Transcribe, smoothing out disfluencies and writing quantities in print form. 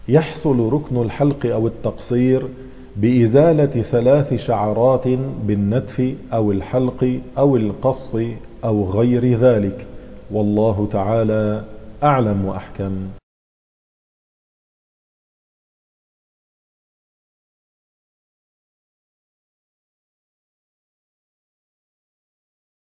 يحصل ركن الحلق أو التقصير بإزالة 3 شعرات بالنتف أو الحلق أو القص أو غير ذلك، والله تعالى أعلم وأحكم.